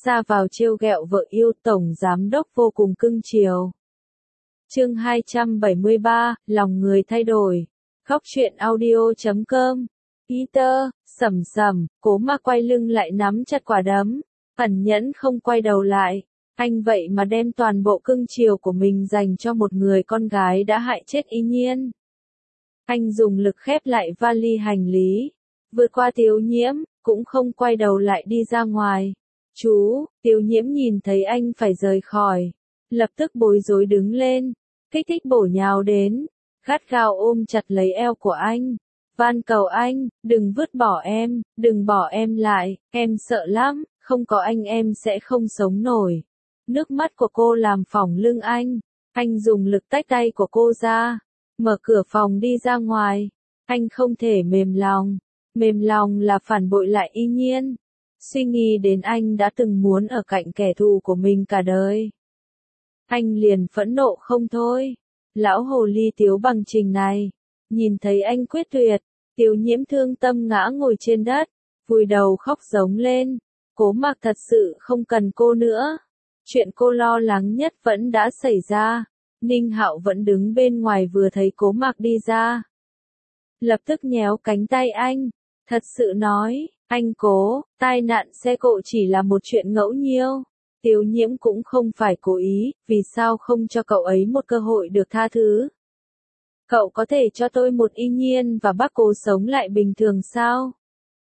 ra vào trêu ghẹo vợ yêu, tổng giám đốc vô cùng cưng chiều. Chương 273, lòng người thay đổi. Góc truyện audio.com. Peter, sầm sầm, Cố Mạc quay lưng lại nắm chặt quả đấm, ẩn nhẫn không quay đầu lại. Anh vậy mà đem toàn bộ cưng chiều của mình dành cho một người con gái đã hại chết Y Nhiên. Anh dùng lực khép lại vali hành lý, vượt qua Tiếu Nhiễm, cũng không quay đầu lại đi ra ngoài. Chú, Tiếu Nhiễm nhìn thấy anh phải rời khỏi, lập tức bối rối đứng lên, kích thích bổ nhào đến, gắt gao ôm chặt lấy eo của anh. Van cầu anh, đừng vứt bỏ em, đừng bỏ em lại, em sợ lắm, không có anh em sẽ không sống nổi. Nước mắt của cô làm phỏng lưng anh dùng lực tách tay của cô ra, mở cửa phòng đi ra ngoài. Anh không thể mềm lòng là phản bội lại Y Nhiên. Suy nghĩ đến anh đã từng muốn ở cạnh kẻ thù của mình cả đời, anh liền phẫn nộ không thôi. Lão hồ ly Tiếu Bằng Trình này, nhìn thấy anh quyết tuyệt, Tiếu Nhiễm thương tâm ngã ngồi trên đất, vùi đầu khóc giống lên. Cố Mạc thật sự không cần cô nữa. Chuyện cô lo lắng nhất vẫn đã xảy ra. Ninh Hạo vẫn đứng bên ngoài vừa thấy Cố Mạc đi ra, lập tức nhéo cánh tay anh, thật sự nói, anh Cố, tai nạn xe cộ chỉ là một chuyện ngẫu nhiên. Tiếu Nhiễm cũng không phải cố ý, vì sao không cho cậu ấy một cơ hội được tha thứ? Cậu có thể cho tôi một Y Nhiên và bác Cố sống lại bình thường sao?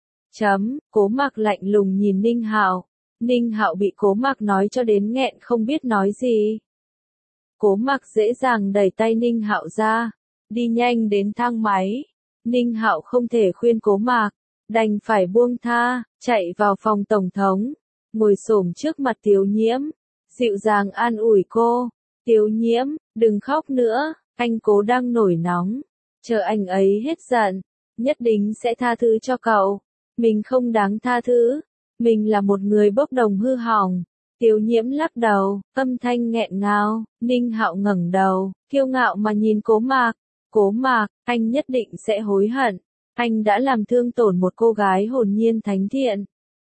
Cố Mạc lạnh lùng nhìn Ninh Hạo. Ninh Hạo bị Cố Mạc nói cho đến nghẹn không biết nói gì. Cố Mạc dễ dàng đẩy tay Ninh Hạo ra, đi nhanh đến thang máy. Ninh Hạo không thể khuyên Cố Mạc, đành phải buông tha, chạy vào phòng tổng thống, ngồi xổm trước mặt Tiếu Nhiễm, dịu dàng an ủi cô. Tiếu Nhiễm, đừng khóc nữa, anh Cố đang nổi nóng, chờ anh ấy hết giận, nhất định sẽ tha thứ cho cậu. Mình không đáng tha thứ, mình là một người bốc đồng hư hỏng. Tiếu Nhiễm lắc đầu, âm thanh nghẹn ngào. Ninh Hạo ngẩng đầu, kiêu ngạo mà nhìn Cố Mạc. Cố Mạc, anh nhất định sẽ hối hận. Anh đã làm thương tổn một cô gái hồn nhiên thánh thiện.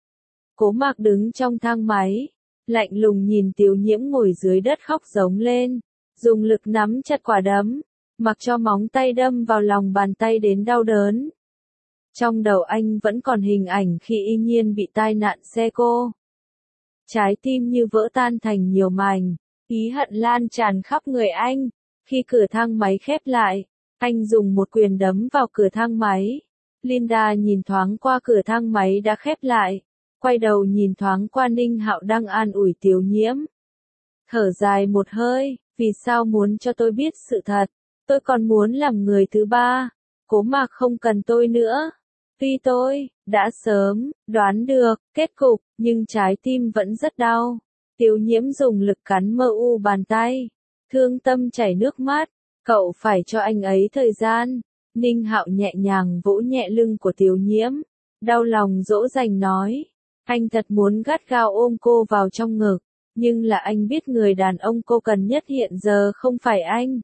Cố Mạc đứng trong thang máy, lạnh lùng nhìn Tiếu Nhiễm ngồi dưới đất khóc giống lên, dùng lực nắm chặt quả đấm, mặc cho móng tay đâm vào lòng bàn tay đến đau đớn. Trong đầu anh vẫn còn hình ảnh khi Y Nhiên bị tai nạn xe cộ. Trái tim như vỡ tan thành nhiều mảnh, ý hận lan tràn khắp người anh. Khi cửa thang máy khép lại, anh dùng một quyền đấm vào cửa thang máy. Linda nhìn thoáng qua cửa thang máy đã khép lại, quay đầu nhìn thoáng qua Ninh Hạo đang an ủi Tiếu Nhiễm. Thở dài một hơi, vì sao muốn cho tôi biết sự thật? Tôi còn muốn làm người thứ ba. Cố Mạc không cần tôi nữa. Tuy tôi đã sớm đoán được kết cục, nhưng trái tim vẫn rất đau. Tiếu Nhiễm dùng lực cắn mờ u bàn tay, thương tâm chảy nước mắt. Cậu phải cho anh ấy thời gian. Ninh Hạo nhẹ nhàng vỗ nhẹ lưng của Tiếu Nhiễm, đau lòng dỗ dành nói. Anh thật muốn gắt gao ôm cô vào trong ngực, nhưng là anh biết người đàn ông cô cần nhất hiện giờ không phải anh,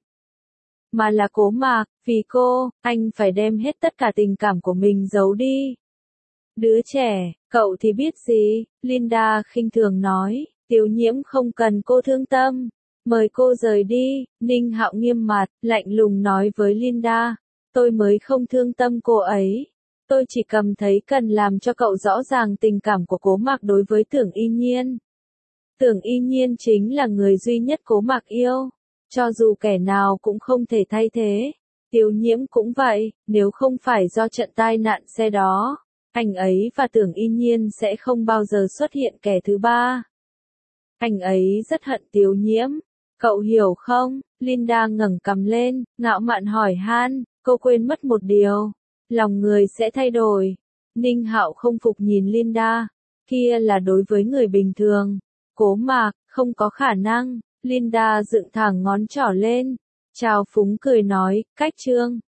mà là Cố Mạc. Vì cô, anh phải đem hết tất cả tình cảm của mình giấu đi. Đứa trẻ, cậu thì biết gì? Linda khinh thường nói. Tiếu Nhiễm không cần cô thương tâm, mời cô rời đi. Ninh Hạo nghiêm mặt, lạnh lùng nói với Linda. Tôi mới không thương tâm cô ấy. Tôi chỉ cảm thấy cần làm cho cậu rõ ràng tình cảm của Cố Mạc đối với Tưởng Y Nhiên. Tưởng Y Nhiên chính là người duy nhất Cố Mạc yêu, cho dù kẻ nào cũng không thể thay thế. Tiếu Nhiễm cũng vậy, nếu không phải do trận tai nạn xe đó, anh ấy và Tưởng Y Nhiên sẽ không bao giờ xuất hiện kẻ thứ ba. Anh ấy rất hận Tiếu Nhiễm, cậu hiểu không? Linda ngẩng cằm lên, ngạo mạn hỏi han. Cô quên mất một điều, lòng người sẽ thay đổi. Ninh Hạo không phục nhìn Linda, kia là đối với người bình thường. Cố Mạc, không có khả năng. Linda dựng thẳng ngón trỏ lên, trào phúng cười nói, cách trương.